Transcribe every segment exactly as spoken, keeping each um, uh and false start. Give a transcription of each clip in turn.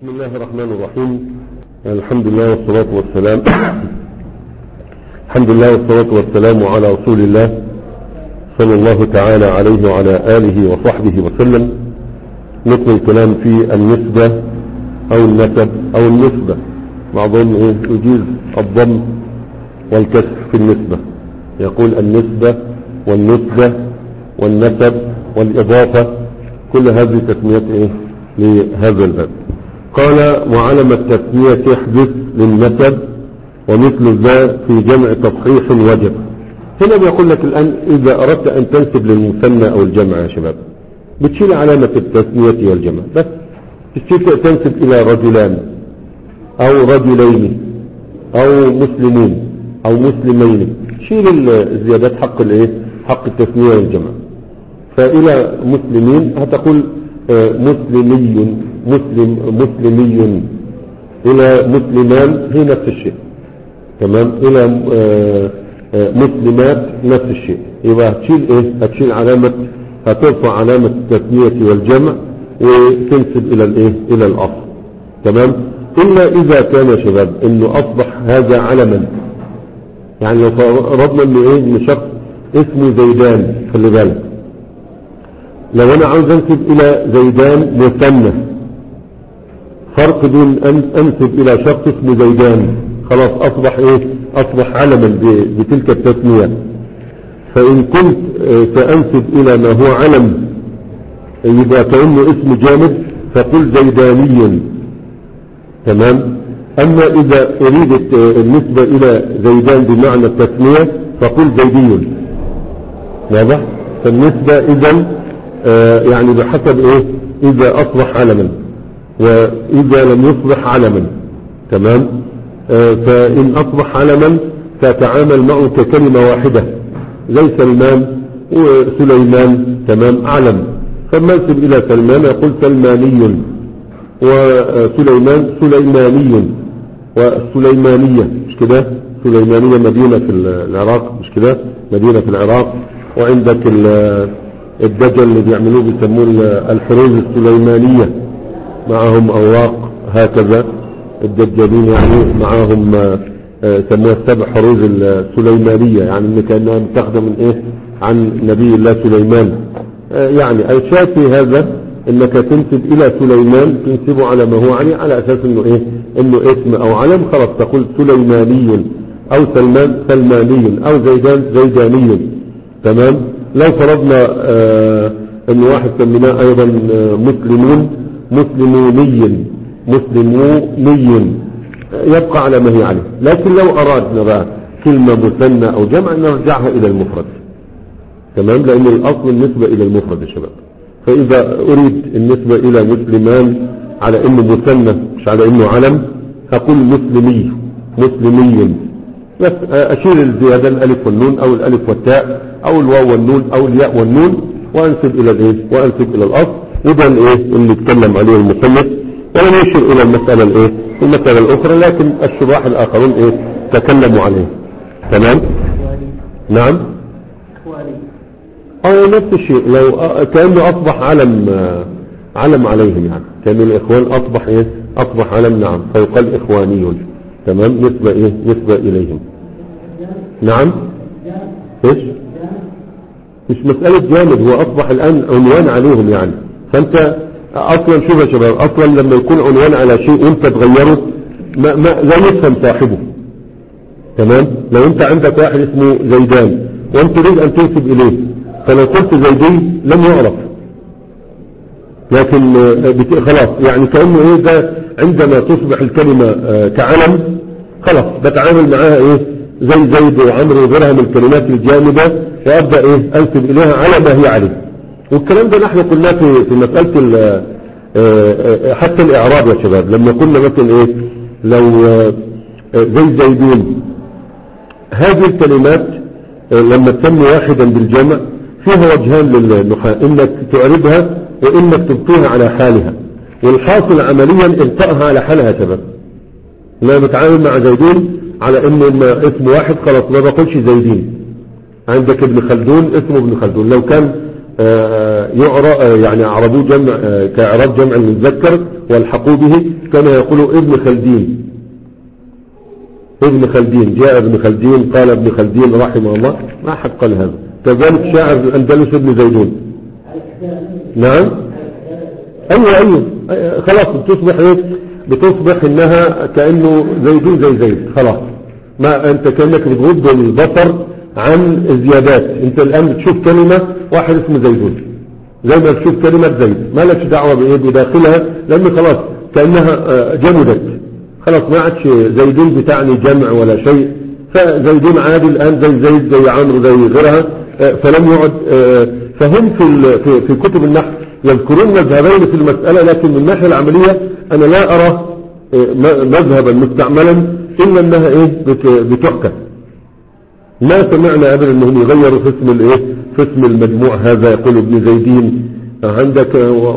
بسم الله الرحمن الرحيم. الحمد لله والصلاة والسلام الحمد لله والصلاة والسلام على رسول الله صلى الله تعالى عليه وعلى آله وصحبه وسلم. نكمل الكلام في النسبة أو النسب أو النسبة. بعضهم يجيز الضم والكسر في النسبة، يقول النسبة والنسبة والنسب والإضافة، كل هذه تسميات إيه لهذا الباب. قال وعلم التسمية يحدث للنسب ومثل ذا في جمع تصحيح وجب. هنا بيقول لك الآن إذا أردت أن تنسب للمثنى أو الجمع يا شباب بتشيل علامة التسمية والجمع، بس تنسب إلى رجلان أو رجلين أو مسلمين أو مسلمين، شيل الزيادات حق الإيه حق التسمية والجمع. فإلى مسلمين هتقول مسلمي مسلم مسلمي، إلى مسلمان هي نفس الشيء، تمام. إلى مسلمات نفس الشيء. يبقى هتشيل إيه هتشيل علامة، هترفع علامة التسمية والجمع وتنسب إلى الإيه إلى الأصل، تمام. إلا إذا كان يا شباب إنه أصبح هذا علما، يعني لو فرضنا إنه إيه إن شخص اسمه زيدان، خلي بالك لو أنا عاوز أنسب إلى زيدان مثنى، فرق بين أن أنسب إلى شخص اسمه زيدان، خلاص أصبح إيه أصبح علما بتلك التسمية. فإن كنت سأنسب إلى ما هو علم يبقى كأنه اسم جامد فقل زيداني، تمام. أما إذا أريد النسبة إلى زيدان بمعنى التسمية فقل زيدي، واضح. فالنسبة إذن آه يعني بحسب إيه إذا أصبح علما وإذا لم يصبح علما، تمام. آه فإن أصبح علما فتعامل معه ككلمة واحدة زي سلمان وسليمان، تمام، علم. فما انسب إلى سلمان يقول سلماني، وسليمان سليماني، والسليمانية مش كده، سليمانية مدينة في العراق، مش كده، مدينة في العراق. وعندك الدجل اللي بيعملوه بيسموه الحروز السليمانية، معهم أوراق هكذا، الدجالين يعني معهم سموها السبع حروز السليمانية، يعني إن كأنها متاخدة من إيه عن نبي الله سليمان. يعني الشاهد في هذا إنك تنسب إلى سليمان تنسبه على ما هو عليه على أساس إنه إيه إنه اسم أو علم، خلاص تقول سليماني أو سلمان سلماني أو زيدان زيداني، تمام. لو فرضنا آه ان واحد سميناه ايضا آه مسلمون مسلموني مسلموني، يبقى على ما هي عليه. لكن لو ارادنا بقى كلمة مثنى او جمع نرجعها الى المفرد، تمام، لان الاصل النسبة الى المفرد يا شباب. فاذا اريد النسبة الى مسلمان على انه مثنى مش على انه علم هقول مسلمي مسلمي، بس اشيل الزيادة الالف والنون او الالف والتاء او الواو والنون او الياء والنون وانسب الى الايه وانسب الى الاصل. وده الايه اللي اتكلم عليه المصنف، ولم يشير الى المسألة الايه المسألة الاخرى، لكن الشراح الاخرون ايه تكلموا عليه، تمام. نعم اه نفس الشيء، لو كأنه اصبح علم علم عليهم، يعني كأن الاخوان اصبح ايه اصبح علم، نعم، فيقال اخواني، تمام، نسبة ايه نسبة اليهم. نعم ايش مش مسألة جامد، هو اصبح الان عنوان عليهم يعني. فانت اصلا شوف يا شباب، اصلا لما يكون عنوان على شيء وانت تغيره ما ما لا يفهم صاحبه، تمام. لو انت عندك واحد اسمه زيدان وانت تريد ان تنسب اليه فلو قلت زيدي لم يعرف، لكن خلاص يعني كأنه ايه ده عندما تصبح الكلمة كعلم خلاص بتعامل معاها ايه زي زيد وعمر وغيرها من الكلمات الجامدة، وابدأ ايه انسب اليها على ما هي عليه. والكلام ده نحن قلنا في في مسألة حتى الاعراب يا شباب، لما قلنا مثلا ايه لو زي زيدون، هذه الكلمات لما تسمي واحدا بالجمع فيها وجهان للنحاة، انك تعربها وانك تبقيها على حالها، والحاصل عمليا ابقائها على حالها يا شباب. انا بتعامل مع زيدون على انه اسم واحد خلاص ما بقولش زيدين. عندك ابن خلدون اسمه ابن خلدون، لو كان يعرب يعني عربوه جمع كإعراب جمع المذكر والحقوا به، كان يقول ابن خلدين. ابن خلدين جاء ابن خلدين قال ابن خلدين رحمه الله، ما حد قال هذا. كذلك شاعر الأندلس ابن زيدون. نعم ايوه ايوه خلاص بتصبح ايه، بتصبح انها كأنه زيدون زي زيد خلاص، ما انت كأنك بتغض البصر عن الزيادات. انت الان بتشوف كلمة واحد اسمه زيدون زي ما تشوف كلمة زيد، ما لكش دعوة بايه بداخلها، لان خلاص كأنها جمدت خلاص، ما عادش زيدون بتعني جمع ولا شيء، فزيدون عادي الان زي زيد زي عمرو زي غيرها. فلم يعد. فهم في في, في كتب النحو يذكرون مذهبين في المسألة، لكن من الناحية العملية انا لا ارى مذهبا مستعملا الا انها ايه بتحكى. ما سمعنا ابدا انهم يغيروا في اسم الايه، في اسم المجموع هذا يقول ابن زيدين عندك،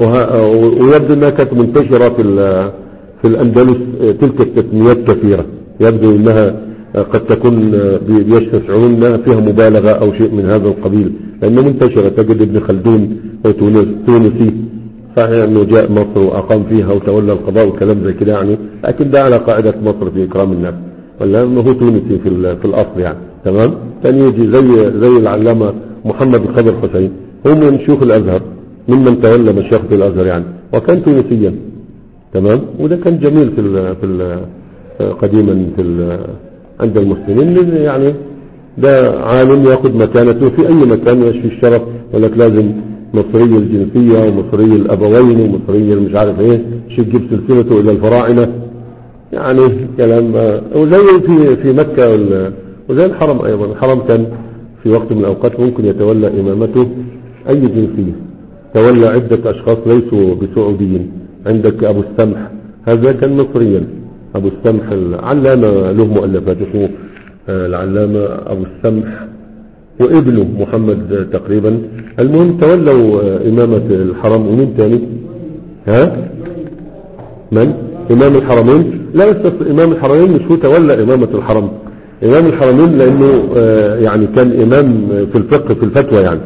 ويبدو انها كانت منتشرة في في الاندلس تلك التسميات كثيرة، يبدو انها قد تكون بيستشعرون انها فيها مبالغة او شيء من هذا القبيل، لانه منتشرة. تجد ابن خلدون تونسي صحيح انه جاء مصر واقام فيها وتولى القضاء وكلام زي كده يعني، لكن ده على قاعدة مصر في اكرام الناس، ولا انه هو تونسي في في الاصل يعني. تمام. كان يجي زي زي العلامة محمد الخضر حسين، هو من شيوخ الازهر، ممن تولى مشيخة الازهر يعني، وكان تونسيا. تمام. وده كان جميل في ال في ال قديما في ال عند المسلمين يعني، ده عالم ياخذ مكانته في اي مكان يشفي الشرف، ولك لازم مصري الجنسية ومصري الابوين ومصري مش عارف ايه، شو تجيب سلسلته الى الفراعنة يعني كلام. وزي في في مكة وزي الحرم ايضا، الحرم كان في وقت من الاوقات ممكن يتولى امامته اي جنسية، تولى عدة اشخاص ليسوا بسعوديين. عندك ابو السمح هذا كان مصريا، ابو السمح العلامة له مؤلفات اسمه العلامة ابو السمح وابنه محمد تقريبا. المهم تولوا امامة الحرم. ومين تاني؟ ها من امام الحرمين؟ لا بس امام الحرمين مش هو تولى امامة الحرم، امام الحرمين لانه يعني كان امام في الفقه في الفتوى يعني.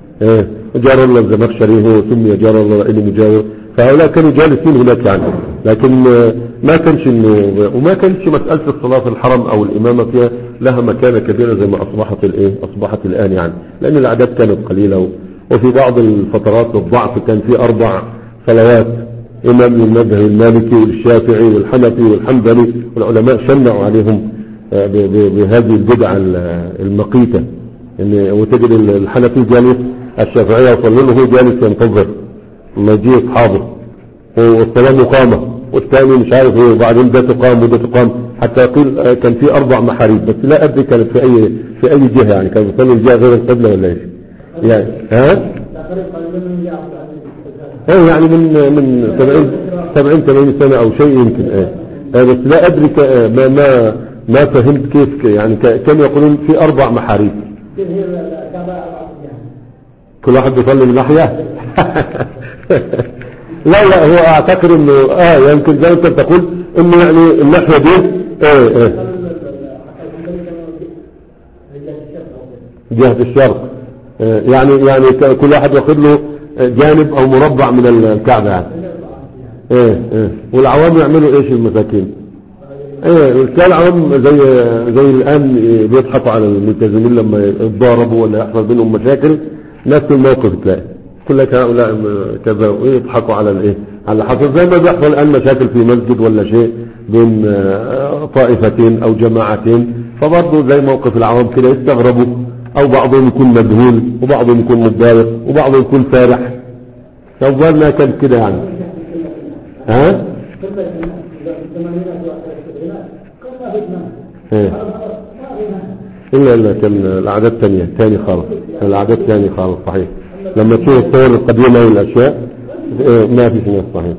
جار الله الزمخشري هو سمي جار الله لانه مجاور، فهؤلاء كانوا جالسين هناك يعني، لكن ما كانش انه، وما كانش مسألة الصلاة في الحرم او الامامة فيها لها مكانة كبيرة زي ما اصبحت الايه اصبحت الان يعني، لان الاعداد كانت قليلة، وفي بعض الفترات الضعف كان في اربع صلوات، امام للمذهب المالكي والشافعي والحنفي والحنبلي، والعلماء شنعوا عليهم بهذه البدعة المقيتة. ان وتجد الحنفي جالس، الشافعية يصلي له هو جالس ينتظر لما يجي اصحابه، والصلاة مقامة، والثاني مش عارف ايه، وبعدين ده تقام وده تقام، حتى يقول كان في اربع محاريب، بس لا ادري كانت في اي في اي جهة يعني، كان يصلي الجهة غير القبلة ولا ايش يعني. ها ايه يعني من من سبعين سبعين ثمانين سنة او شيء يمكن. ايه بس لا ادري ما ما ما فهمت كيف يعني. كانوا يقولون في اربع محاريب، كل واحد بيصلي من ناحية. لا لا هو اعتقد انه اه يمكن زي انت بتقول انه يعني الناحية دي ايه ايه جهة الشرق، اه يعني يعني كل واحد ياخذ له جانب او مربع من الكعبة يعني. ايه ايه والعوام يعملوا ايش المساكين؟ ايه كان العوام زي زي الان بيضحكوا على الملتزمين لما يتضاربوا ولا يحصل بينهم مشاكل، نفس الموقف تلاقي كل هؤلاء كذا ويضحكوا على الايه على حصل، زي ما بيحصل الان مشاكل في مسجد ولا شيء بين طائفتين او جماعتين، فبرضه زي موقف العوام كده يستغربوا، او بعضهم يكون مذهول وبعضهم يكون متضايق وبعضهم يكون فارح. فظلنا كان كده يعني. ها ايه الا الا كان الاعداد ثانيه ثاني خالص، الاعداد ثاني خالص صحيح. لما تشوف الصور القديمه والاشياء ما في ناس صحيح.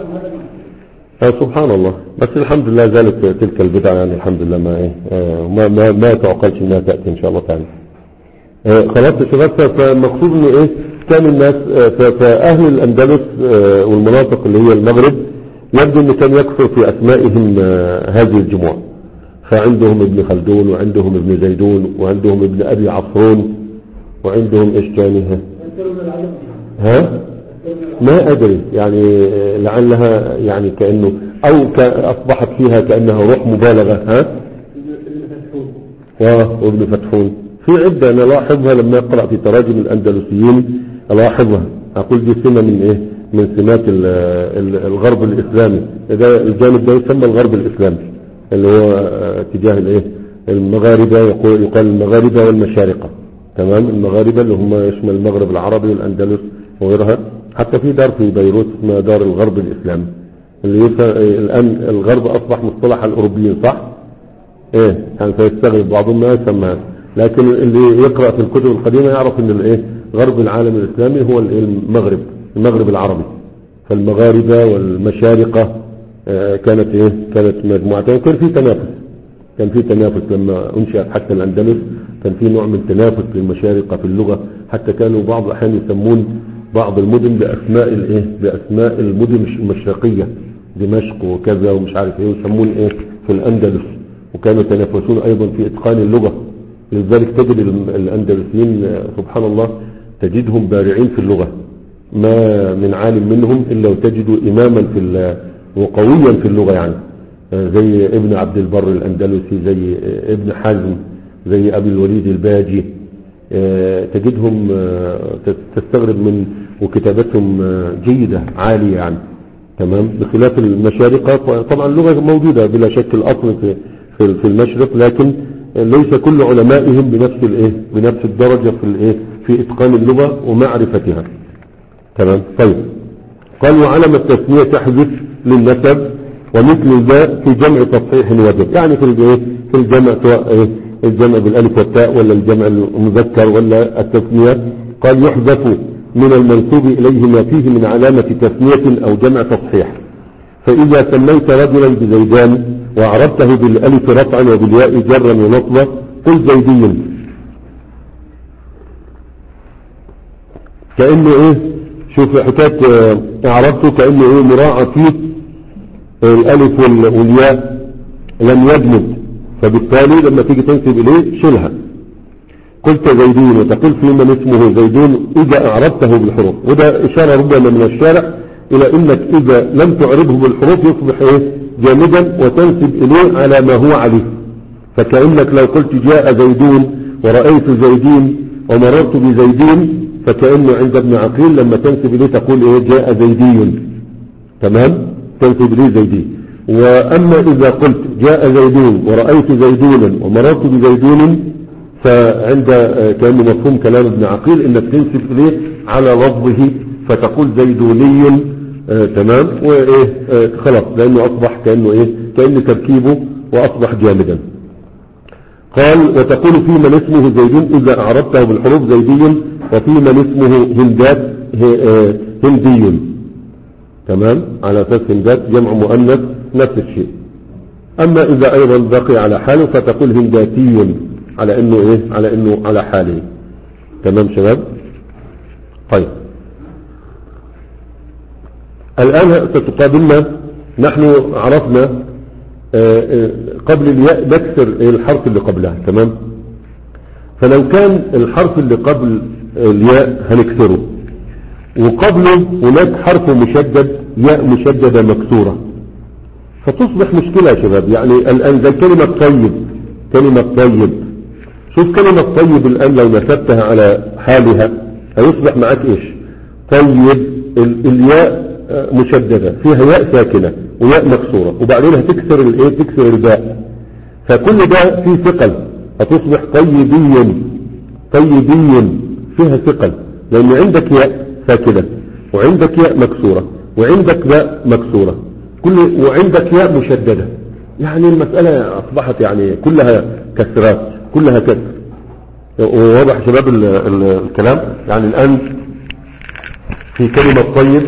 سبحان الله. بس الحمد لله زالت تلك البدعه يعني، الحمد لله ما ايه ما ما, ما تعقلش انها تاتي ان شاء الله تعالى. خلاص يا شباب، فالمقصود انه ايه كان الناس فاهل الاندلس والمناطق اللي هي المغرب يبدو ان كان يكثر في اسمائهم هذه الجموع، فعندهم ابن خلدون وعندهم ابن زيدون وعندهم ابن ابي عصرون وعندهم ايش ثاني ها ما أدري يعني لعلها يعني كأنه أو أصبحت فيها كأنها روح مبالغة. ها وابن فتحون في عدة أنا لاحظها لما أقرأ في تراجم الأندلسيين ألاحظها أقول دي سمة من إيه من سمات الغرب الإسلامي. ده الجانب ده يسمى الغرب الإسلامي اللي هو اتجاه الإيه المغاربة يقال المغاربة والمشارقة. تمام المغاربة اللي هم يشمل المغرب العربي والأندلس وغيرها. حتى في دار في بيروت اسمها دار الغرب الإسلامي اللي الآن الغرب أصبح مصطلح الأوروبيين صح؟ إيه يعني سيستغرب بعضهم ما يسمى، لكن اللي يقرأ في الكتب القديمة يعرف إن الإيه غرب العالم الإسلامي هو المغرب المغرب العربي. فالمغاربة والمشارقة آه كانت إيه كانت مجموعتين وكان في تنافس كان في تنافس لما أنشأت حتى الأندلس كان في نوع من تنافس للمشارقة في اللغة. حتى كانوا بعض الأحيان يسمون بعض المدن بأسماء الإيه بأسماء المدن المشرقية دمشق وكذا ومش عارف إيه ويسمون إيه في الأندلس. وكانوا يتنافسون أيضا في إتقان اللغة. لذلك تجد الأندلسيين سبحان الله تجدهم بارعين في اللغة ما من عالم منهم إلا وتجدوا إماما في وقويا في اللغة يعني زي ابن عبد البر الأندلسي زي ابن حزم زي أبي الوليد الباجي. تجدهم تستغرب من وكتابتهم جيدة عالية يعني. تمام بخلاف المشارقة طبعا اللغة موجودة بلا شك الأصل في في المشرق لكن ليس كل علمائهم بنفس الايه بنفس الدرجة في الايه في اتقان اللغة ومعرفتها. تمام طيب قال وعلم التسمية تحذف للنسب ومثل ذا في جمع تصحيح وجب يعني في الايه في الجمع سواء ايه الجمع بالالف والتاء ولا الجمع المذكر ولا التسمية. قال يحذف من المنسوب اليه ما فيه من علامة تسمية او جمع تصحيح. فاذا سميت رجلا بزيدان وعربته بالالف رفعا وبالياء جرا ونصبا قل زيدي. كأنه ايه شوف حكاية اعربته كأنه ايه مراعى فيه الالف والياء لم يجمد فبالتالي لما تيجي تنسب اليه شيلها. قلت زيدون وتقول في من اسمه زيدون اذا اعربته بالحروف. وده اشارة ربما من الشارع الى انك اذا لم تعربه بالحروف يصبح ايه جامدا وتنسب اليه على ما هو عليه. فكأنك لو قلت جاء زيدون ورأيت زيدين ومررت بزيدين فكأنه عند ابن عقيل لما تنسب اليه تقول ايه جاء زيدي. تمام تنسب اليه زيدي. واما اذا قلت جاء زيدون ورأيت زيدونا ومررت بزيدون فعند كأنه مفهوم كلام ابن عقيل انك تنسب اليه على لفظه فتقول زيدوني. آه تمام وايه آه خلاص لانه اصبح كأنه ايه كأن تركيبه واصبح جامدا. قال وتقول في من اسمه زيدون اذا اعربته بالحروف زيدي وفي من اسمه هندات آه هندي. تمام على اساس هندات جمع مؤنث نفس الشيء. اما اذا ايضا بقي على حاله فتقول هنداتي على انه ايه على انه على حاله. تمام شباب. طيب الآن ستقابلنا نحن عرفنا قبل الياء نكسر الحرف اللي قبلها. تمام فلو كان الحرف اللي قبل الياء هنكسره وقبله هناك حرف مشدد ياء مشددة مكسورة فتصبح مشكلة يا شباب. يعني الآن زي كلمة طيب كلمة طيب شوف كلمة طيب الآن لو نسبتها على حالها هيصبح معك ايش طيب الياء مشددة فيها ياء ساكنة وياء مكسورة وبعدين هتكسر الايه تكسر الباء فكل ده فيه ثقل هتصبح طيبي طيبي فيها ثقل لان عندك ياء ساكنة وعندك ياء مكسورة وعندك باء مكسورة كل وعندك ياء مشددة. يعني المسألة اصبحت يعني كلها كسرات كلها كسر. وواضح شباب ال ال الكلام. يعني الان في كلمة طيب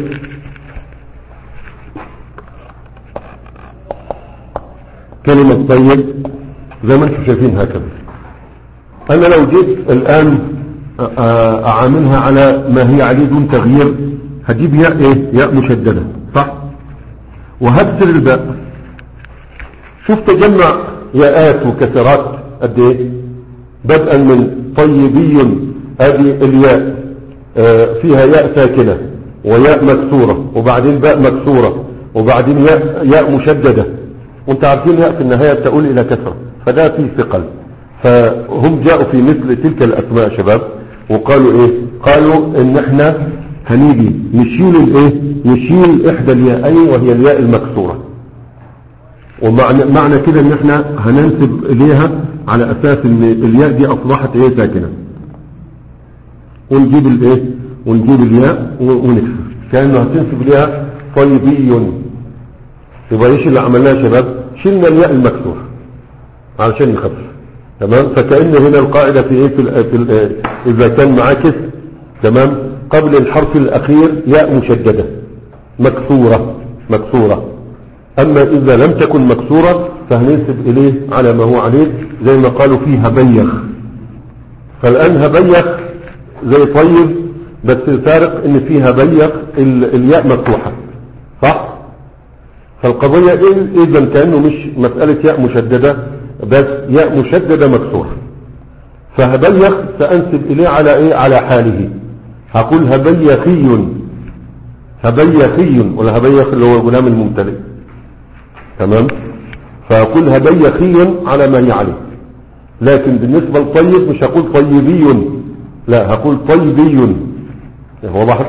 كلمة طيب زي ما انتم شايفين هكذا. انا لو جيت الان اعاملها على ما هي عليه دون تغيير هجيب ياء ايه ياء مشددة صح وهكسر الباء. شوف تجمع ياءات وكسرات قد ايه بدءا من طيبي ادي الياء آه فيها ياء ساكنة وياء مكسورة وبعدين باء مكسورة وبعدين ياء, ياء مشددة، وانت عارفين ياء في النهاية تقول الى كسرة، فده فيه ثقل. فهم جاءوا في مثل تلك الاسماء يا شباب وقالوا ايه؟ قالوا ان احنا هنيجي نشيل الايه؟ نشيل احدى الياءين وهي الياء المكسورة، ومعنى معنى كده ان احنا هننسب اليها على اساس ان الياء دي اصبحت ايه؟ ساكنة، ونجيب الايه؟ ونجيب الياء ونكسر كأنه هتنسب اليها طيبي. يبقى ايش اللي عملناه يا شباب؟ شلنا الياء المكسور علشان نخفف. تمام. فكأن هنا القاعدة في ايه؟ في, ال في ال اذا كان معاكس تمام قبل الحرف الاخير ياء مشددة مكسورة مكسورة، اما اذا لم تكن مكسورة فهننسب اليه على ما هو عليه، زي ما قالوا فيه هبيخ. فالان هبيخ زي طيب، بس الفارق ان فيها هبيخ الياء مفتوحة، صح؟ فالقضية اذا كأنه مش مسألة ياء مشددة بس ياء مشددة مكسورة. فهبيخ سأنسب اليه على ايه؟ على حاله، هقول هبيخي هبيخي، ولا هبيخ اللي هو الغلام الممتلئ. تمام. فأقول هبيخي على ما هي عليه. لكن بالنسبة للطيب مش هقول طيبي، لا هقول طيبي. هو واضح؟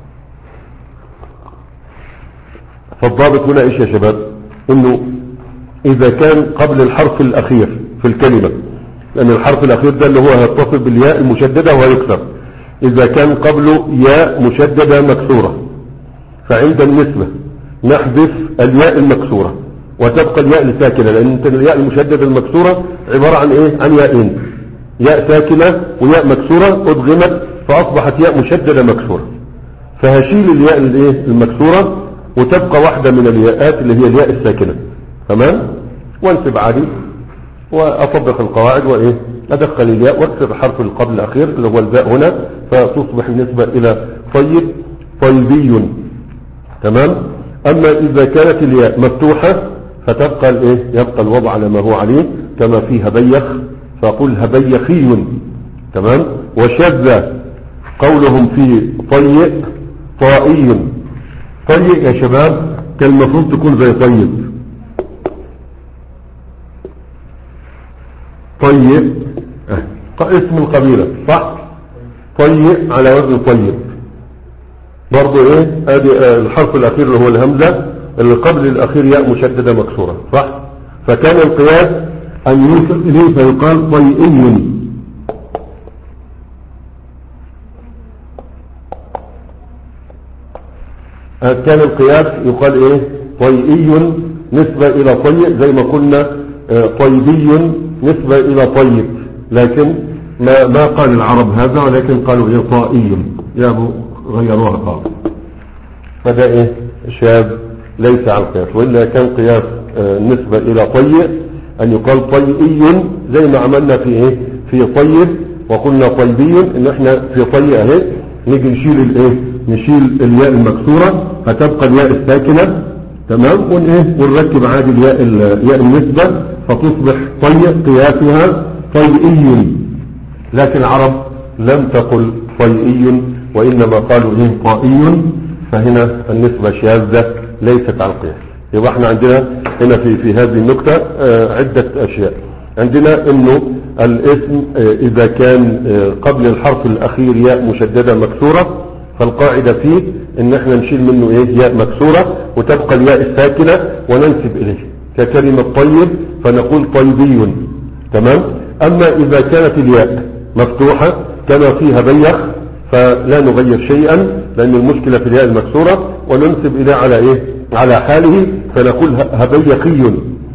فالضابط هنا ايش يا شباب؟ انه اذا كان قبل الحرف الاخير في الكلمة، لان الحرف الاخير ده اللي هو هيتصل بالياء المشددة وهيكسر، اذا كان قبله ياء مشددة مكسورة فعند النسبة نحذف الياء المكسورة وتبقى الياء الساكنة، لان الياء المشددة المكسورة عبارة عن ايه؟ عن ياءين، ياء ساكنة وياء مكسورة ادغمت فاصبحت ياء مشددة مكسورة. فهشيل الياء الايه؟ المكسورة وتبقى واحدة من الياءات اللي هي الياء الساكنة. تمام. وانسب عادي واطبق القواعد وايه؟ ادخل الياء واكسر الحرف اللي قبل الاخير اللي هو الباء هنا، فتصبح النسبة الى طيب طيبي. تمام. اما اذا كانت الياء مفتوحة فتبقى الايه؟ يبقى الوضع على ما هو عليه كما في هبيخ، فاقول هبيخي. تمام. وشذ قولهم في طيء طائي. طيء يا شباب كان المفروض تكون زي طيب. طيء اسم القبيلة، صح؟ طيء على وزن طيب برضو ايه؟ ادي الحرف الاخير اللي هو الهمزة اللي قبل الاخير ياء مشددة مكسورة، صح؟ فكان القياس ان يوصل اليه فيقال طيئي. كان القياس يقال ايه؟ طيئي نسبة الى طيء، زي ما قلنا طيبي نسبة الى طيب، لكن ما, ما قال العرب هذا، ولكن قالوا ايه؟ طائي، يا ابو غيروها قالوا. فده ايه؟ شاذ ليس على القياس، وإلا كان قياس نسبة الى طيء ان يقال طيئي زي ما عملنا في ايه؟ في طيب، وقلنا طيبي ان احنا في طيء اهي نيجي نشيل الايه؟ نشيل الياء المكسورة فتبقى الياء الساكنة. تمام. ونيه ونركب عادي الياء الياء النسبة فتصبح طيء قياسها طيئي، لكن العرب لم تقل طيئي وإنما قالوا ايه؟ طائي. فهنا النسبة شاذة ليست على القياس. يبقى احنا عندنا هنا في في هذه النكتة اه عدة اشياء. عندنا انه الاسم اه اذا كان اه قبل الحرف الاخير ياء مشددة مكسورة فالقاعدة فيه ان احنا نشيل منه ايه؟ ياء مكسورة وتبقى الياء الساكنة وننسب اليه ككلمة طيب فنقول طيبي. تمام. اما اذا كانت الياء مفتوحة كما فيها بيخ فلا نغير شيئا، لان المشكلة في الياء المكسورة، وننسب اليه على ايه؟ على حاله فنقول هبيخي.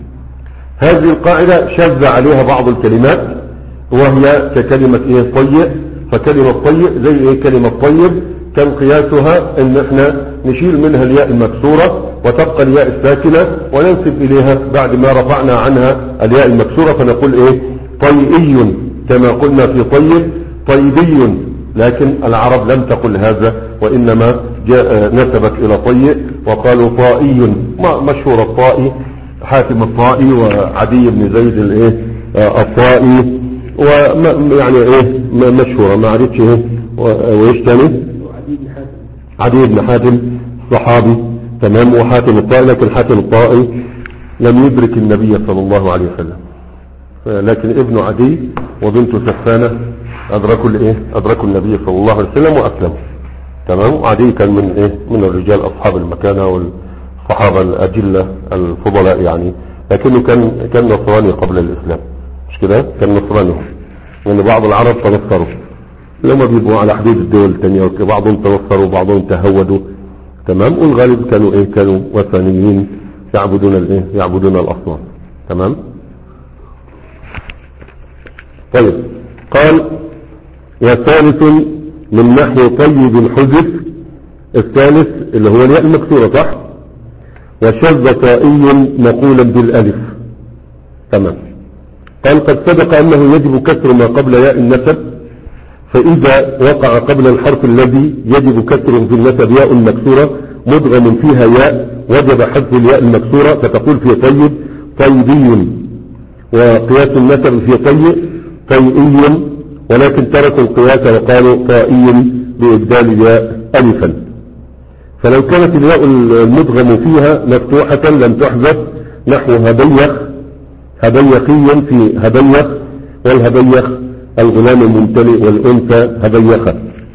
هذه القاعدة شذ عليها بعض الكلمات وهي ككلمة ايه؟ طيء. فكلمة طيء زي ايه؟ كلمة طيب كان قياسها ان احنا نشيل منها الياء المكسورة وتبقى الياء الساكنة وننسب اليها بعد ما رفعنا عنها الياء المكسورة فنقول ايه؟ طيئي كما قلنا في طيب طيبي. لكن العرب لم تقل هذا، وانما جاء نسبت الى طيء وقالوا طائي. مشهور الطائي حاتم الطائي وعدي بن زيد الايه؟ الطائي، ويعني ايه؟ مشهورة ما عرفتش ايه؟ وايش تاني؟ عدي بن حاتم صحابي تمام، وحاتم الطائي، لكن حاتم الطائي لم يدرك النبي صلى الله عليه وسلم، لكن ابن عدي وبنت سفانة ادركوا الايه ادركوا النبي صلى الله عليه وسلم واسلموا تمام. وعدي كان من ايه من الرجال اصحاب المكانة والصحابة الاجلة الفضلاء يعني، لكنه كان كان نصراني قبل الاسلام، مش كده؟ كان نصراني، لان بعض العرب تنصروا لما بيبقوا على حدود الدول الثانية، بعضهم تنصروا وبعضهم تهودوا تمام. والغالب كانوا ايه كانوا وثنيين يعبدون الايه يعبدون الاصنام تمام. طيب قال وثالث من نحو طيب حذف، الثالث اللي هو الياء المكسورة صح، وشذ طائي مقولا بالالف تمام. قال قد سبق انه يجب كسر ما قبل ياء النسب، فاذا وقع قبل الحرف الذي يجب كسر في النسب ياء مكسورة مدغم فيها ياء وجب حذف الياء المكسورة، فتقول في طيب طيبي، وقياس النسب في طيب طيئي، ولكن تركوا القياس وقالوا طائي بإبدال الياء ألفا. فلو كانت الياء المدغم فيها مفتوحة لم تحذف، نحو هبيخ هبيخي في هبيخ، والهبيخ الغلام الممتلئ والأنثى هبيخة.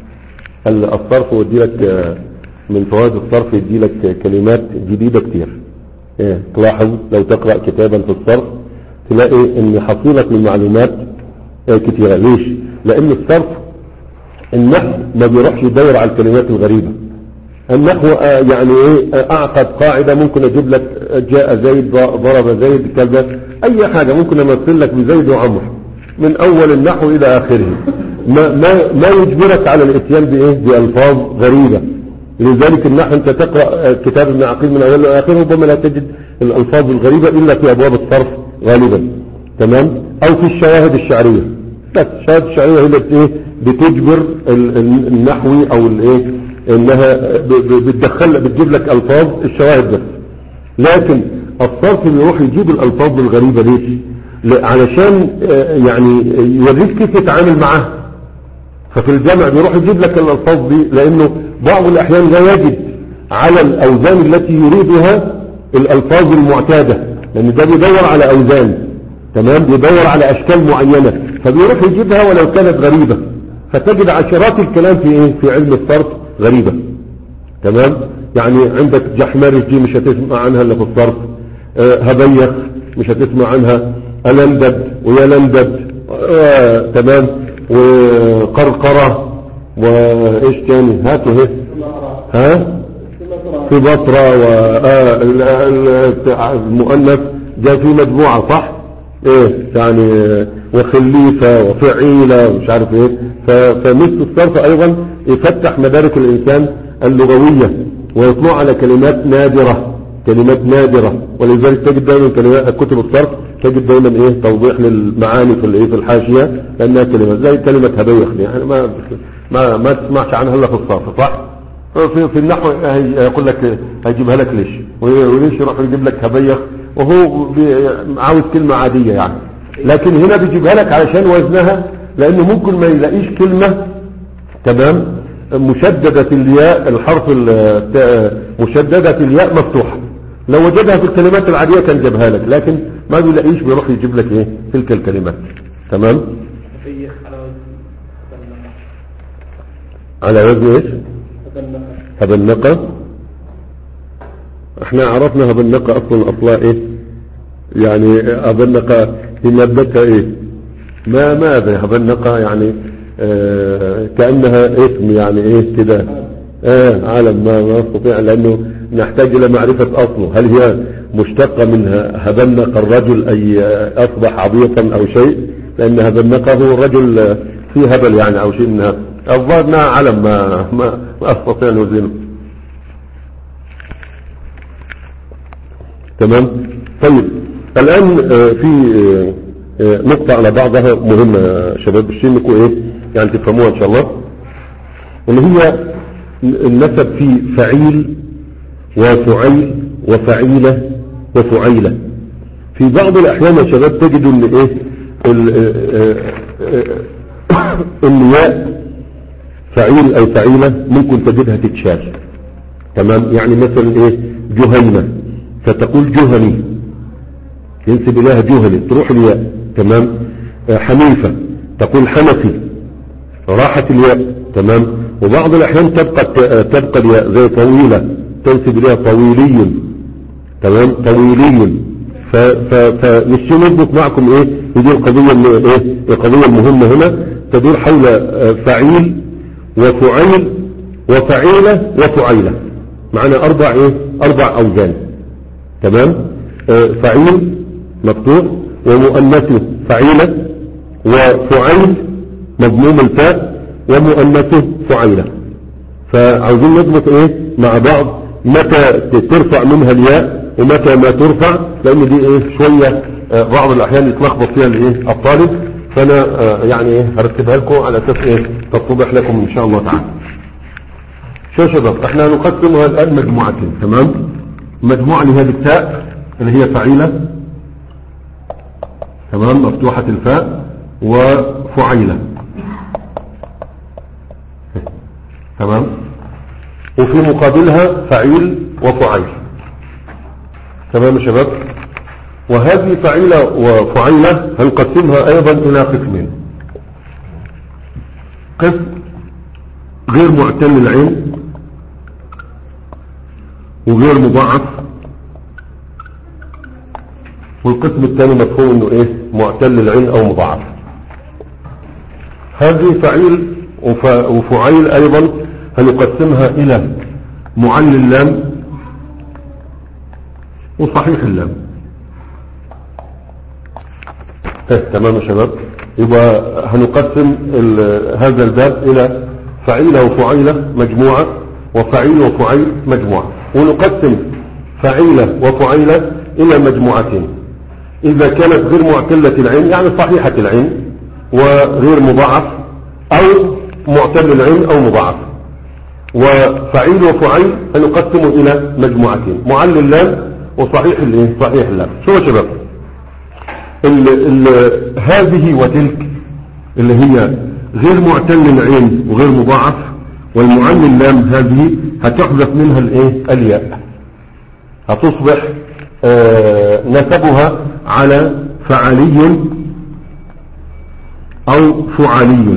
الصرف ودي لك من فوائد الصرف، يدي لك كلمات جديدة كتير. ايه تلاحظ لو تقرأ كتابا في الصرف تلاقي ان حصيلة من معلومات ايه كتيرة. ليش؟ لان الصرف النحو ما بيروحش يدور على الكلمات الغريبة. النحو اه يعني ايه اعقد قاعدة، ممكن اجيب لك جاء زيد ضرب زيد كذا، اي حاجة ممكن امثل لك بزيد وعمر من اول النحو الى اخره، ما, ما, ما يجبرك على الاتيان بايه بألفاظ غريبة. لذلك النحو انت تقرأ كتاب ابن عقيل من اوله لاخره ربما لا تجد الالفاظ الغريبة الا في ابواب الصرف غالبا تمام، او في الشواهد الشعرية. بس الشواهد الشعرية هي اللي بتجبر النحوي او الايه انها بتدخل بتجيب لك الفاظ الشواهد بس. لكن الصرف اللي يروح يجيب الالفاظ الغريبة ليش؟ علشان يعني يوريك كيف يتعامل معها. ففي الجمع بيروح يجيب لك الالفاظ دي، لانه بعض الاحيان لا يجد على الاوزان التي يريدها الالفاظ المعتادة، لان ده بيدور على اوزان تمام، بيدور على اشكال معينة، فبيروح يجيبها ولو كانت غريبة، فتجد عشرات الكلام في ايه في علم الصرف غريبة تمام. يعني عندك جحمارش دي مش هتسمع عنها الا في الصرف، آه هبيخ مش هتسمع عنها، ألندد ويلندد آه تمام، وقرقرة وايش تاني هاتوا هيك ها في بطرة، والمؤنث جاء في مجموعة صح ايه يعني، وخليفة وفعيلة ومش عارف ايه. فمثل الصرف ايضا يفتح مدارك الانسان اللغوية ويطلع على كلمات نادرة كلمات نادرة. ولذلك تجد دائما كلمات كتب الصرف تجد دائما ايه توضيح للمعاني في الايه في الحاشية، لانها كلمات زي كلمة هبيخ يعني ما ما ما تسمعش عنها الا في الصرف صح. في, في النحو يقول لك هيجيبها لك ليش وليش يروح يجيب لك هبيخ وهو عاوز كلمة عادية يعني، لكن هنا بيجيبها لك علشان وزنها، لانه ممكن ما يلاقيش كلمة تمام مشددة الياء، الحرف مشددة الياء مفتوحة، لو وجدها في الكلمات العادية كان جابها لك، لكن ما بيلاقيش بيروح يجيب لك ايه تلك الكلمات تمام. على وزن ايش؟ هبنقة. احنا عرفنا هبنقة اصلا اصلا ايه يعني، هبنقة هي مادتها ايه ما ماذا هبنقة يعني آه كأنها اسم يعني ايه كده اه عالم ما ما نستطيع، لانه نحتاج الى معرفة اصله، هل هي مشتقة من هبنق الرجل اي اصبح عبيطا او شيء، لان هبنقه هو الرجل فيه هبل يعني او شيء منها، الظاهر انها علم ما ما ما استطيع نوزنه تمام. طيب الان في نقطة على بعضها مهمة شباب الشينكو ايه يعني تفهموها ان شاء الله، اللي هي النسب في فعيل وفعيل وفعيلة وفعيلة. في بعض الاحيان يا شباب تجدوا ان ايه الياء فعيل أي فعيلة ممكن تجدها تتشال. تمام. يعني مثلا ايه جهينة فتقول جهني ينسب إليها جهني تروح الياء. تمام. آه حنيفة تقول حنفي راحت الياء. تمام. وبعض الأحيان تبقى تبقى الياء زي طويلة تنسب إليها طويلي. تمام. طويلي. فنشي نضبط معكم ايه دي القضية ايه القضية المهمة هنا تدور حول فعيل وفعيل وفعيلة وفعيلة معنا اربع ايه اربع اوزان. تمام. آه فعيل مفتوح ومؤنثه فعيلة وفعيل مضموم الفاء ومؤنثه فعيلة. فعاوزين نضبط ايه مع بعض متى ترفع منها الياء ومتى ما ترفع لان دي ايه شوية آه بعض الاحيان يتلخبط فيها الايه الطالب. فانا آه يعني ايه هرتبها لكم على اساس ايه تتضح لكم ان شاء الله تعالى. شو يا شباب احنا نقسمها الان مجموعتين. تمام. مجموعة لهذه التاء اللي هي فعيلة. تمام. مفتوحة الفاء وفعيلة. تمام. وفي مقابلها فعيل وفعيل. تمام يا شباب. وهذه فعيلة وفعيلة هنقسمها ايضا الى قسمين. قسم غير معتل العين وغير مضاعف، والقسم الثاني مفهوم انه ايه معتل العين او مضاعف. هذه فعيل وفعيل ايضا هنقسمها الى معل اللام وصحيح اللام. ايه تمام يا شباب. يبقى هنقسم هذا الباب الى فعيلة وفعيلة مجموعة وفعيل وفعيل مجموعة، ونقسم فعيلة وفعيلة الى مجموعتين اذا كانت غير معتلة العين يعني صحيحة العين وغير مضاعف او معتل العين او مضاعف. وفعيل وفعيل هنقسمه الى مجموعتين معل اللام وصحيح الايه صحيح اللام. شو يا شباب ال ال هذه وتلك اللي هي غير معتل العين وغير مضاعف والمعل اللام هذه هتحذف منها الايه الياء هتصبح آه نسبها على فعلي او فعلي.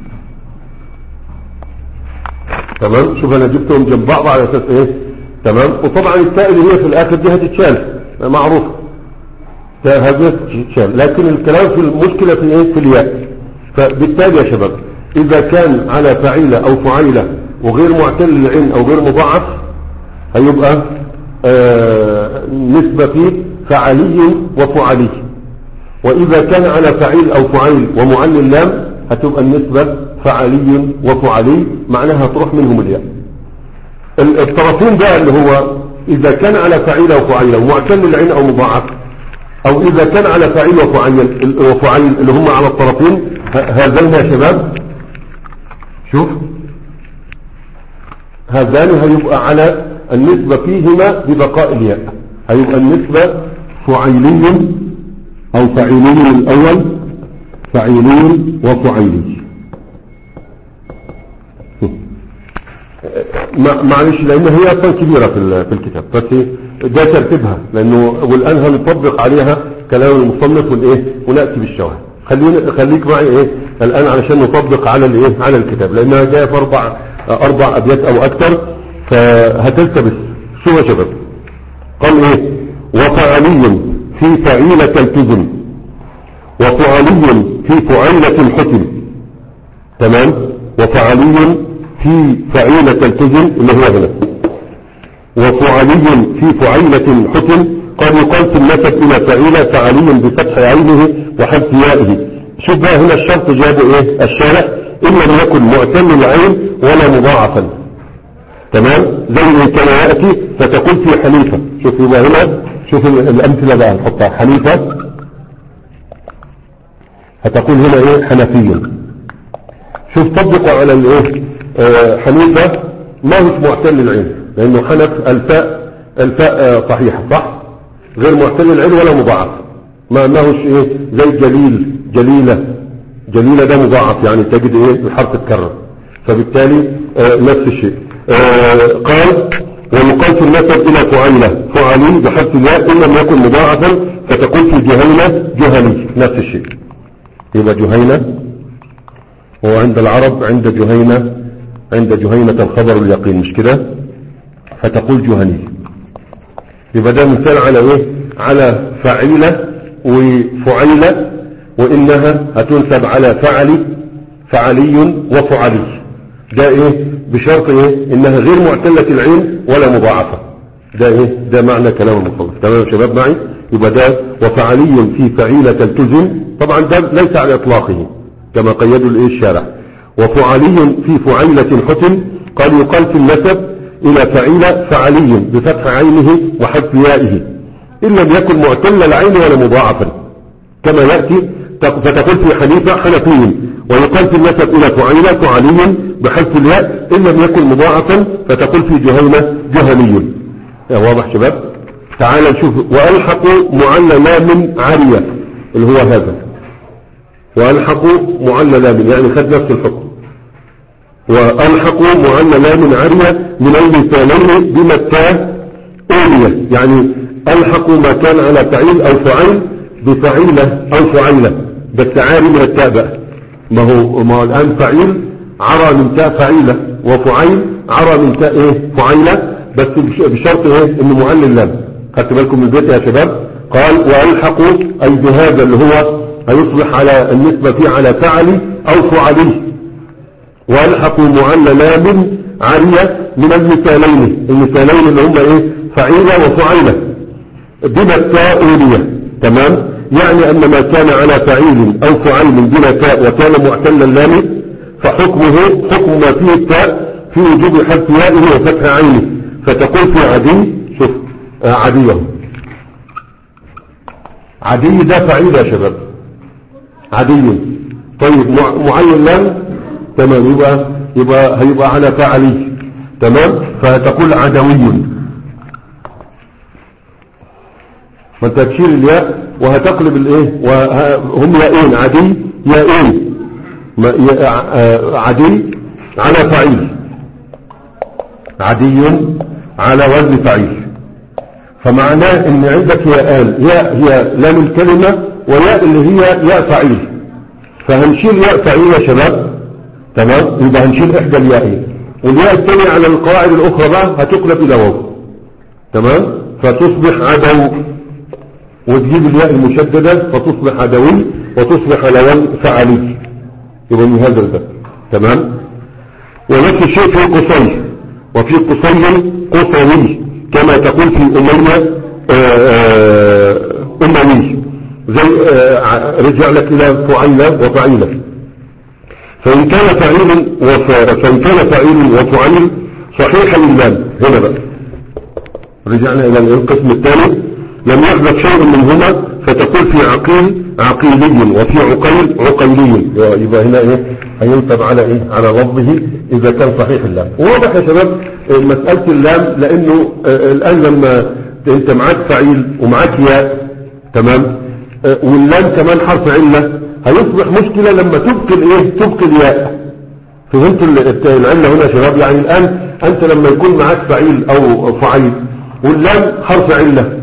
تمام. شوف انا جبتهم جنب بعض على اساس ايه. تمام. وطبعا التاء اللي هي في الاخر دي هتتشال معروف هذه تتشال، لكن الكلام في المشكلة في ايه في الياء. فبالتالي يا شباب اذا كان على فعيلة او فعيلة وغير معتل العين او غير مضاعف هيبقى آه نسبة فيه فعلي وفعلي. واذا كان على فعيل او فعيل ومعل اللام هتبقى النسبة فعلي وفعلي معناها تروح منهم الياء. الطرفين بقى اللي هو اذا كان على فعيل او فعيلة ومعتل العين او مضاعف او اذا كان على فعيل وفعيل وفعيل اللي هم على الطرفين هذين يا شباب شوف هذان هيبقى على النسبة فيهما ببقاء الياء هيبقى النسبة فعيلي او فعيلي الاول فعيلي وفعيلي. معلش لان هي اصلا كبيرة في الكتاب بس ده ترتيبها لانه والان هنطبق عليها كلام المصنف والايه وناتي بالشواهد. خلينا خليك معي ايه الان علشان نطبق على الايه على الكتاب لانها جايه في اربع اربع ابيات او اكثر فهتلتبس. شو يا شباب قال ايه وفعلي في فعيلة التزم وفعلي في فعيلة حتم. تمام. وفعلي في فعيلة التزم اللي هو هنا وفعلي في فعيلة حتم. قد يقال في النسب الى فعيلة فعلي بفتح عينه وحذف يائه. شوف بقى هنا الشرط جابه ايه الشارع ان لم يكن معتل العين ولا مضاعفا. تمام. زي كان يأتي فتقول في حنيفة. شوف يبقى هنا شوف الامثلة بقى نحطها حنيفة هتقول هنا ايه حنفيا. شوف طبقوا على الايه آه حنيفة ما هو معتل العين لانه حنف الفاء الفاء آه صحيحة صح غير معتل العين ولا مضاعف ما ما هوش ايه زي جليل جليلة جليلة ده مضاعف يعني تجد ايه الحرف اتكرر. فبالتالي آه نفس الشيء. آه قال ويقال في النسب الى فعيلة فعلي بحذف الياء ان لم يكن مضاعفا فتقول في جهينة جهني نفس الشيء. يبقى جهينة، وعند العرب عند جهينة عند جهينة الخبر اليقين مش كده، فتقول جهني. يبقى ده مثال على ايه؟ على فعيلة وفعيلة، وانها هتنسب على فعلي فعلي وفعلي. ده ايه؟ بشرط ايه؟ انها غير معتلة العين ولا مضاعفة. ده ايه؟ ده معنى كلام المصنف. تمام يا شباب معي؟ يبقى ده وفعلي في فعيلة تلتزم، طبعا ده ليس على اطلاقه كما قيدوا الايه الشارع. وفعلي في فعيلة حتم، قال يقال في النسب الى فعيلة فعلي بفتح عينه وحذف يائه ان لم يكن معتل العين ولا مضاعفا كما يأتي. فتقول في حنيفة حنفي، ويقال في النسب الى فعيلة فعلي بحذف الياء ان لم يكن مضاعفا فتقول في جهينة جهني. واضح شباب؟ تعال نشوف. والحقوا معلى لام عارية اللي هو هذا، والحقوا معلى لام يعني خد نفس الحكم. والحقوا معلى لام عارية من المثالين بما التاء أولية، يعني الحقوا ما كان على فعيل او فعيل بفعيلة او فعيلة بس عاري من التاء بقى. ما هو ما هو الان فعيل عرى من تاء فعيلة، وفعيل عرى من تاء ايه فعيلة، بس بشرط ايه انه معلى اللام. خدت بالكم من البيت يا شباب؟ قال والحقوا اي بهذا اللي هو هيصبح على النسبة فيه على فعلي او فعلي. والحقوا معلى لام عارية من المثالين، المثالين اللي هم ايه فعيلة وفعيلة بما التاء أولية. تمام؟ يعني ان ما كان على فعيل او فعيل بلا تاء وكان معتل اللام فحكمه حكم ما فيه التاء في وجوب حذف يائه وفتح عينه، فتقول في عدي. شوف آه عديه عدي ده فعيل يا شباب، عدي. طيب معين اللام، تمام، يبقى يبقى هيبقى على فعلي. تمام؟ فتقول عدوي، فانت تشيل الياء وهتقلب الايه، وهم يائين عدي يائين عدي على فعيل، عدي على وزن فعيل. فمعناه ان عندك ياءان، ياء هي لام الكلمة وياء اللي هي ياء فعيل. فهنشيل ياء فعيل يا شباب. تمام؟ يبقى هنشيل احدى اليائين، والياء الثانية على القواعد الاخرى بقى هتقلب الى واو. تمام؟ فتصبح عدو، وتجيب الياء المشددة فتصبح عدوي وتصبح على وزن فعلي. يبقى من هذا الباب. تمام؟ ونفس الشيء في قصي، وفي قصي قصوي كما تقول في أمية أموي، زي رجع لك إلى فعيلة وفعيلة. فإن كان فعيل فإن كان فعيل وفعيل صحيحا للام، هنا بقى رجعنا إلى القسم الثالث، لم يحدث شيء منهما فتقول في عقيل عقيلي وفي عقيل عقيلي. يبقى هنا ايه هينسب على ايه على لفظه اذا كان صحيح اللام. واضح يا شباب مسألة اللام، لانه الان لما انت معاك فعيل ومعاك ياء، تمام، واللام كمان حرف علة، هيصبح مشكلة لما تبقي الايه تبقي الياء. فهمتوا العلة هنا يا شباب؟ يعني الان انت لما يكون معاك فعيل او فعيل واللام حرف علة،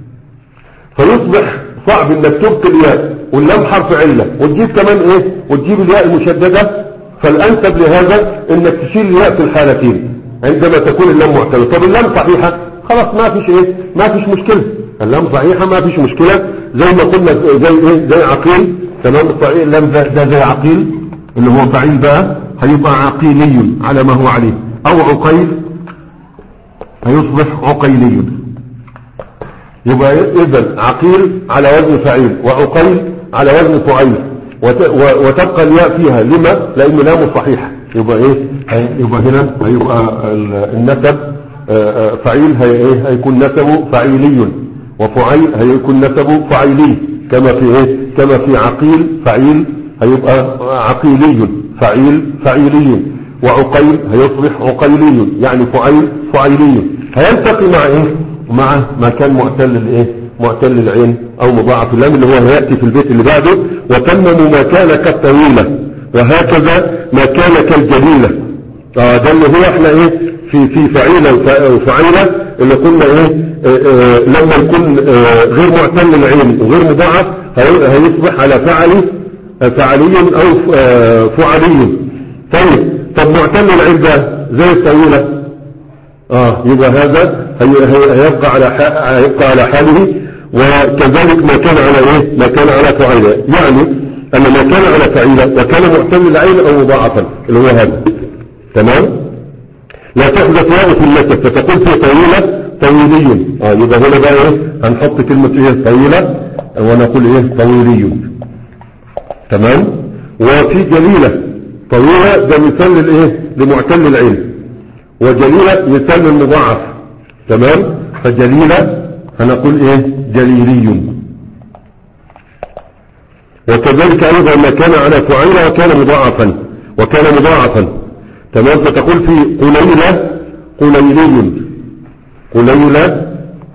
فيصبح صعب انك تبقي الياء واللام حرف علة وتجيب كمان ايه وتجيب الياء المشددة. فالانسب لهذا انك تشيل الياء في الحالتين عندما تكون اللام معتلة. طب اللام صحيحة خلاص ما فيش ايه ما فيش مشكلة، اللام صحيحة ما فيش مشكلة، زي ما قلنا زي ايه زي عقيل. تمام؟ الصحيح اللام ده, ده زي عقيل اللي هو فعيل بقى هيبقى عقيلي على ما هو عليه، او عقيل هيصبح عقيلي. يبقى اذا عقيل على وزن فعيل وعقيل على وزن فعيل، وتبقى الياء فيها لما لان لامه صحيحه. يبقى ايه يبقى هنا هيبقى النسب فعيل هي ايه هيكون نسبه فعيلي، وفعيل هيكون نسبه فعيلي، كما في ايه كما في عقيل فعيل هيبقى عقيلي فعيل فعيلي، وعقيل هيصبح عقيلي يعني فعيل فعيلي. هيلتقي مع ايه مع ما كان معتل الايه معتل العين او مضاعف اللام اللي هو هياتي في البيت اللي بعده. وتمموا ما كان كالطويله وهكذا ما كان كالجليله اه ده اللي هو احنا ايه في في فعيلة وفعيلة اللي قلنا ايه اه اه لما يكون اه غير معتل العين وغير مضاعف هيصبح على فعلي فعلي او اه فعلي. طيب طب معتل العين ده زي الطويلة اه يبقى هذا هيبقى على هيبقى على حاله. وكذلك ما كان على ايه ما كان على فعيلة، يعني ان ما كان على فعيلة وكان معتل العين او مضاعفا اللي هو هذا تمام. لا تحدث ياء في النسب فتقول في طويلة طويلي، اه يبقى هنا بقى ايه هنحط كلمة ايه طويلة ونقول ايه طويلي تمام. وفي جليلة طويلة ده مثال للايه لمعتل العين، وجليلة مثال للمضاعف تمام. فجليلة هنقول ايه جليلي. وكذلك ايضا ما كان على فعيلة وكان مضاعفا وكان مضاعفا تمام. فتقول في قليلة قليلي قليلة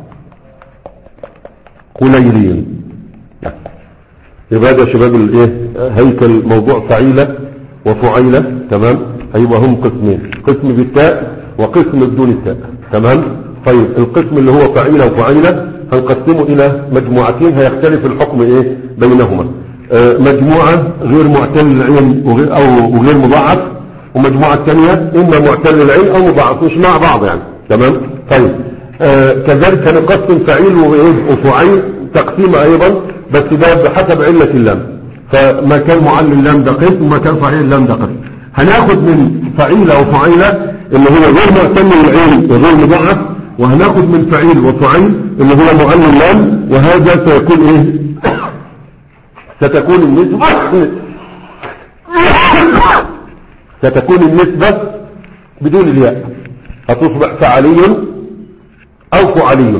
قليلي. يبقى هذا شباب الايه هيكل موضوع فعيلة وفعيلة تمام. هيبقى هم قسمين، قسم بالتاء وقسم بدون التاء تمام. طيب القسم اللي هو فعيلة وفعيلة هنقسمه الى مجموعتين هيختلف الحكم ايه بينهما. آه مجموعة غير معتل العين وغير او وغير مضاعف، ومجموعة الثانية اما معتل العين او مضاعف مش مع بعض يعني تمام. طيب آه كذلك هنقسم فعيل وفعيل تقسيم ايضا بس ده بحسب علة اللام. فما كان معل اللام ده قسم وما كان فعيل اللام ده قسم. هناخد من فعيلة وفعيلة اللي هو غير معتل العين وغير مضاعف، وهناخد من فعيل وفعيل اللي هو معل اللام، وهذا سيكون ايه ستكون النسبة ستكون النسبة بدون الياء هتصبح فعلي او فعلي.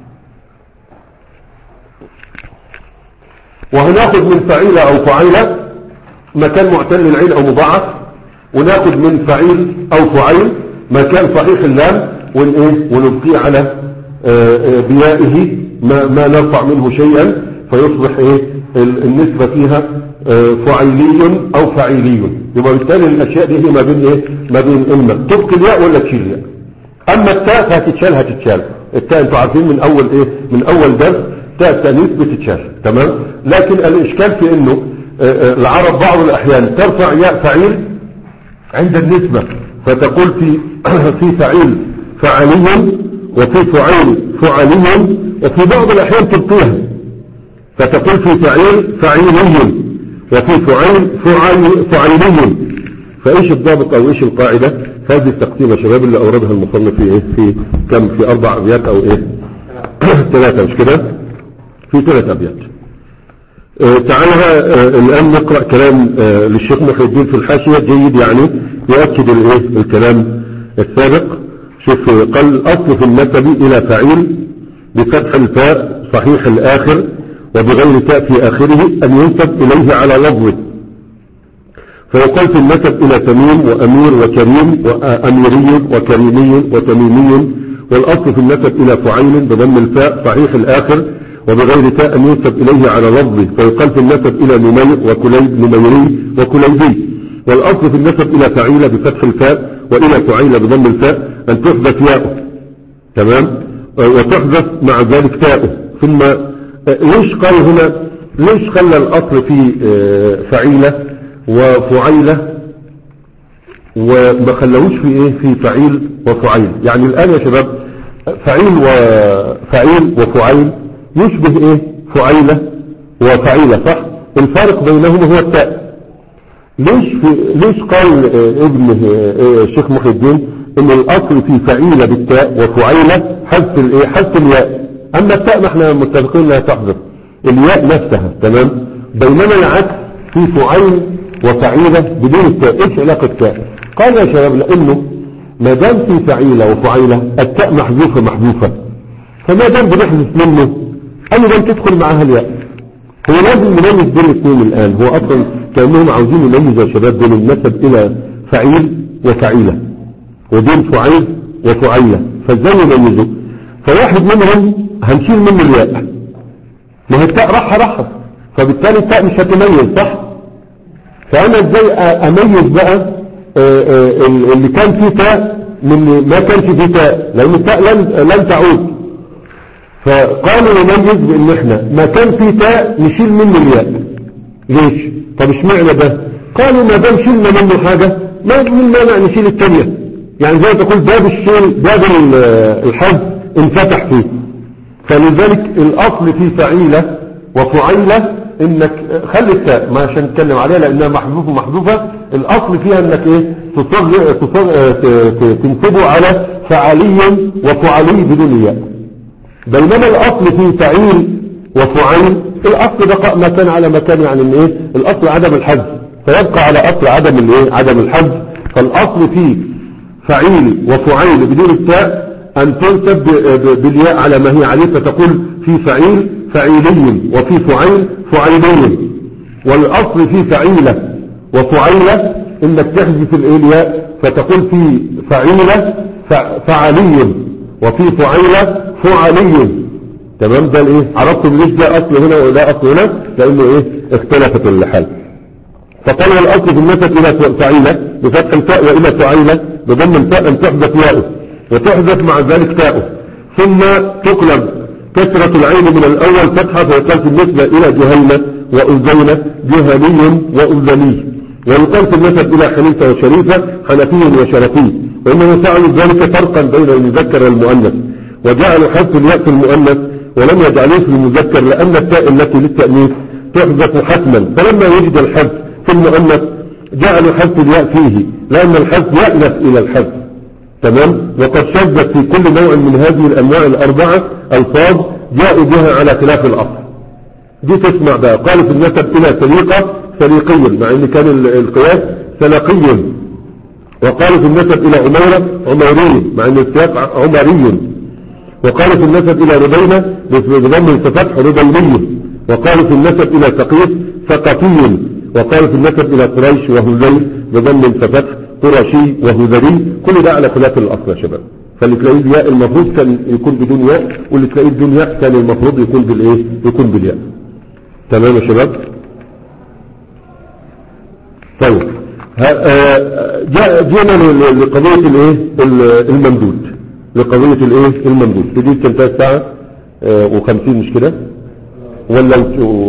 وهناخد من فعيلة او فعيلة مكان معتل العين او مضاعف، وناخد من فعيل او فعيل مكان صحيح اللام ونبقيه ونبقيه على بيائه ما, ما نرفع منه شيئا فيصبح ايه النسبة فيها فعيلي او فعيلي. يبقى بالتالي الاشياء دي هي ما بين ايه ما بين اما تبقي الياء ولا تشيل الياء. اما التاء فهتتشال هتتشال التاء انتوا عارفين من اول ايه من اول درس تاء التانيث بتتشال تمام. لكن الاشكال في انه العرب بعض الاحيان ترفع ياء فعيل عند النسبة فتقول في في فعيل فعلي وفي فعيل فعلي، وفي بعض الاحيان تبقيها فتقول في فعيل فعيلي وفي فعيل فعيل فعيلي. فايش الضابط او ايش القاعدة؟ هذه التقسيمة شباب اللي اوردها المصنف في ايه في كم في اربع ابيات او ايه ثلاثة مش كده في ثلاث ابيات. اه تعالى اه الان نقرأ كلام اه للشيخ محي الدين في الحاشية جيد يعني يؤكد الايه الكلام السابق. شوف قال الاصل في النسب الى فعيل بفتح الفاء صحيح الاخر وبغير تاء في آخره أن ينسب إليه على لفظه. فيقال في النسب إلى تميم وأمير وكريم وأميري وكريمي وتميمي. والأصل في النسب إلى فعيل بضم الفاء صحيح الآخر وبغير تاء أن ينسب إليه على لفظه. فيقال في النسب إلى نمير وكليب نميري وكليبي. والأصل في النسب إلى فعيل بفتح الفاء وإلى فعيل بضم الفاء أن تحذف ياؤه تمام وتحذف مع ذلك تاؤه. ثم ليش قال هنا ليش خلى الأصل في فعيلة وفعيلة وما خلوش في ايه في فعيل وفعيل؟ يعني الآن يا شباب فعيل وفعيل وفعيل يشبه ايه فعيلة وفعيلة صح؟ الفارق بينهما هو التاء. ليش في ليش قال ابن الشيخ محي الدين ان الأصل في فعيلة بالتاء وفعيلة حذف الايه حذف الياء، اما التاء نحن متفقين انها تحذف الياء نفسها تمام. بينما العكس في فعيل وفعيلة بدون التاء. ايش علاقة التاء؟ قال يا شباب لانه ما دام في فعيلة وفعيلة التاء محذوفة محذوفة، فما دام بنحذف منه ايضا تدخل معها الياء. هو لازم نميز بين الاثنين الان. هو اصلا كانهم عاوزين يميزوا يا شباب بين النسب الى فعيل وفعيلة وبين فعيل وفعيلة، فازاي يميزوا؟ فواحد منهم هنشيل منه الياء، ما هي التاء راحة راحة، فبالتالي التاء مش هتميز صح. فانا ازاي اميز بقى اللي كان فيه تاء من ما كانش فيه تاء، لان التاء لن, لن تعود. فقالوا نميز بان احنا ما كان فيه تاء نشيل منه الياء. ليش؟ طب اشمعنى ده؟ قالوا ما دام شلنا منه حاجة ما من مانع نشيل الثانية. يعني زي ما تقول باب الشيل باب الحذف انفتح فيه. فلذلك الاصل في فعيلة وفعيلة انك خلي التاء ما عشان نتكلم عليها لانها محذوفه محذوفه. الاصل فيها انك ايه تصغر تصغر تنسبه على فعلي وفعلي بدون ياء. بينما الاصل في فعيل وفعيل الاصل بقاء ما كان على مكان، يعني ان ايه الاصل عدم الحذف فيبقى على اصل عدم الايه عدم الحذف. فالاصل في فعيل وفعيل بدون التاء ان تنسب بالياء على ما هي عليه، فتقول في فعيل فعيلي وفي فعيل فعيلي. والاصل في فعيلة وفعيلة انك تحذف الياء فتقول في فعيلة فعلي وفي فعيلة فعلي. تمام؟ ده الايه عرفتم ليش ده اصل هنا وده اصل هنا؟ لانه ايه اختلفت الحال. فقال الاصل في النسب الى فعيلة بفتح الفاء والى فعيلة بضم الفاء ان تحذف ياؤه وتحذف مع ذلك تاؤه ثم تقلب كسرة العين من الاول فتحة فيقال في النسبة الى جهينة وأذينة جهني وأذني. ويقال في النسب الى حنيفة وشريفة حنفي وشرفي. وانه فعلوا ذلك فرقا بين المذكر والمؤنث وجعلوا حذف الياء في المؤنث ولم يجعلوه في المذكر لان التاء التي للتأنيث تحذف حتما. فلما وجد الحذف في المؤنث جعلوا حذف الياء فيه لان الحذف يأنف الى الحذف. تمام؟ وقد شذت في كل نوع من هذه الانواع الاربعة الفاظ جاءوا بها على خلاف الاصل. دي تسمع بقى قالوا في النسب الى سليقة سليقي مع ان كان القياس سلقي. وقالوا في النسب الى عميرة عميري مع ان السياق عمري. وقالوا في النسب الى ربينة بضم الفتح ربيني. وقالوا في النسب الى ثقيف ثقفي. وقالوا في النسب الى قريش وهذيل بضم الفتح قرشي وهذري. كل ده على خلاف الاصل يا شباب. فاللي تلاقيه الياء المفروض كان يكون بدون ياء واللي تلاقيه بدون ياء كان المفروض يكون بالايه يكون بالياء. تمام يا شباب؟ طيب جاء جينا لقضية الايه الممدود لقضية الايه الممدود. دي تنتهي الساعة وخمسين مش كده ولا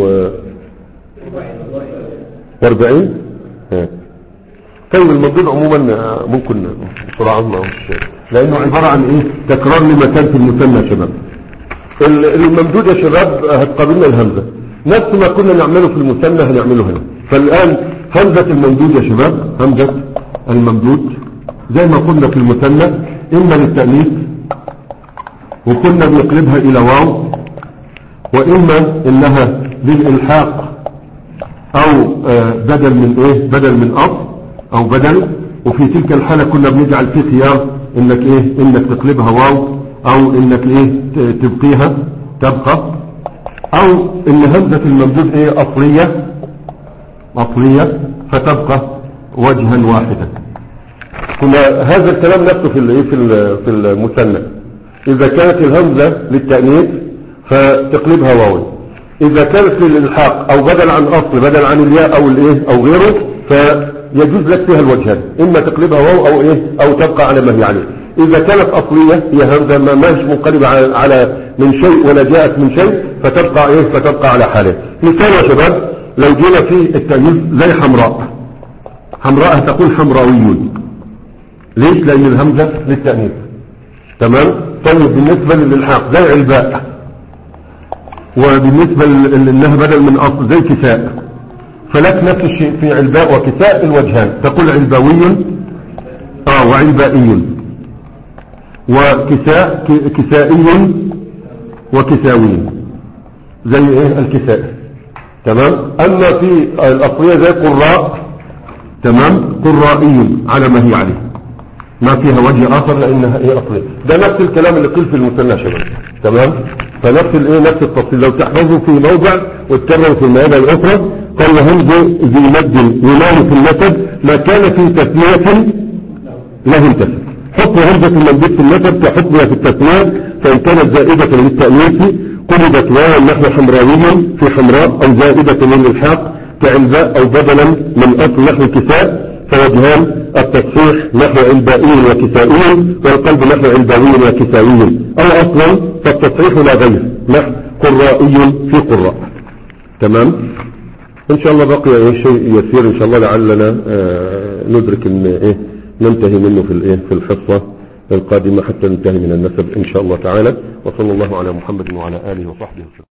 واربعين؟ طيب الممدود عموما ممكن بسرعة مش لانه عبارة عن ايه تكرار لمكان في المثنى يا شباب. الممدود يا شباب هتقابلنا الهمزة نفس ما كنا نعمله في المثنى هنعمله هنا. فالآن همزة الممدود يا شباب همزة الممدود زي ما قلنا في المثنى إما للتأنيث وكنا بنقلبها إلى واو وإما إنها للإلحاق أو بدل من إيه بدل من أصل أو بدل. وفي تلك الحالة كنا بنجعل فيه خيار إنك إيه إنك تقلبها واو أو إنك إيه تبقيها تبقى او ان همزة الممدود ايه اصلية اصلية فتبقى وجها واحدا. كنا هذا الكلام نفسه في الايه في في المثنى. اذا كانت الهمزة للتأنيث فتقلبها واو. اذا كانت للالحاق او بدل عن اصل بدل عن الياء او الايه او غيره فيجوز لك فيها الوجهان اما تقلبها واو او ايه او تبقى على ما هي عليه. اذا كانت اصلية هي همزة ما ماش منقلبة على من شيء ولا جاءت من شيء فتبقى ايه فتبقى على حاله. مثال يا شباب لو جينا في التأنيث زي حمراء حمراء تقول حمراويون. ليش؟ لان الهمزة للتأنيث. تمام؟ طيب بالنسبة للإلحاق زي علباء وبالنسبة لانها بدل من اصل زي كساء. فلك نفس الشيء في علباء وكساء الوجهان تقول علباوي اه وعلبائي وكساء كسائي وكساوي زي ايه الكساء. تمام؟ اما في الاصلية زي قراء تمام قرائي على ما هي عليه ما فيها وجه اخر لانها ايه اصلية. ده نفس الكلام اللي قيل في المثنى شباب. تمام؟ فنفس الايه نفس التفصيل لو تحفظوا في موضع وتكرروا في المعادة الاخرى. قال همز ذي مد ينام في النسب ما كان في تسمية له انتسب. حكم همزة الممدود في النسب كحكمها في التسمية فإن كانت زائدة للتأنيث قلبت واو نحو حمراوي في حمراء أو زائدة للإلحاق كعلباء أو بدلا من أصل نحو كساء فوجهان التصحيح نحو علبائي وكسائي، والقلب نحو علبائي وكسائي، أو أصلا فالتصحيح لا غير نحو قرائي في قراء. تمام. إن شاء الله بقي شيء يسير إن شاء الله لعلنا آه ندرك إن إيه ننتهي منه في الإيه في الحصة القادمة حتى ننتهي من النسب إن شاء الله تعالى. وصلى الله على محمد وعلى آله وصحبه وسلم.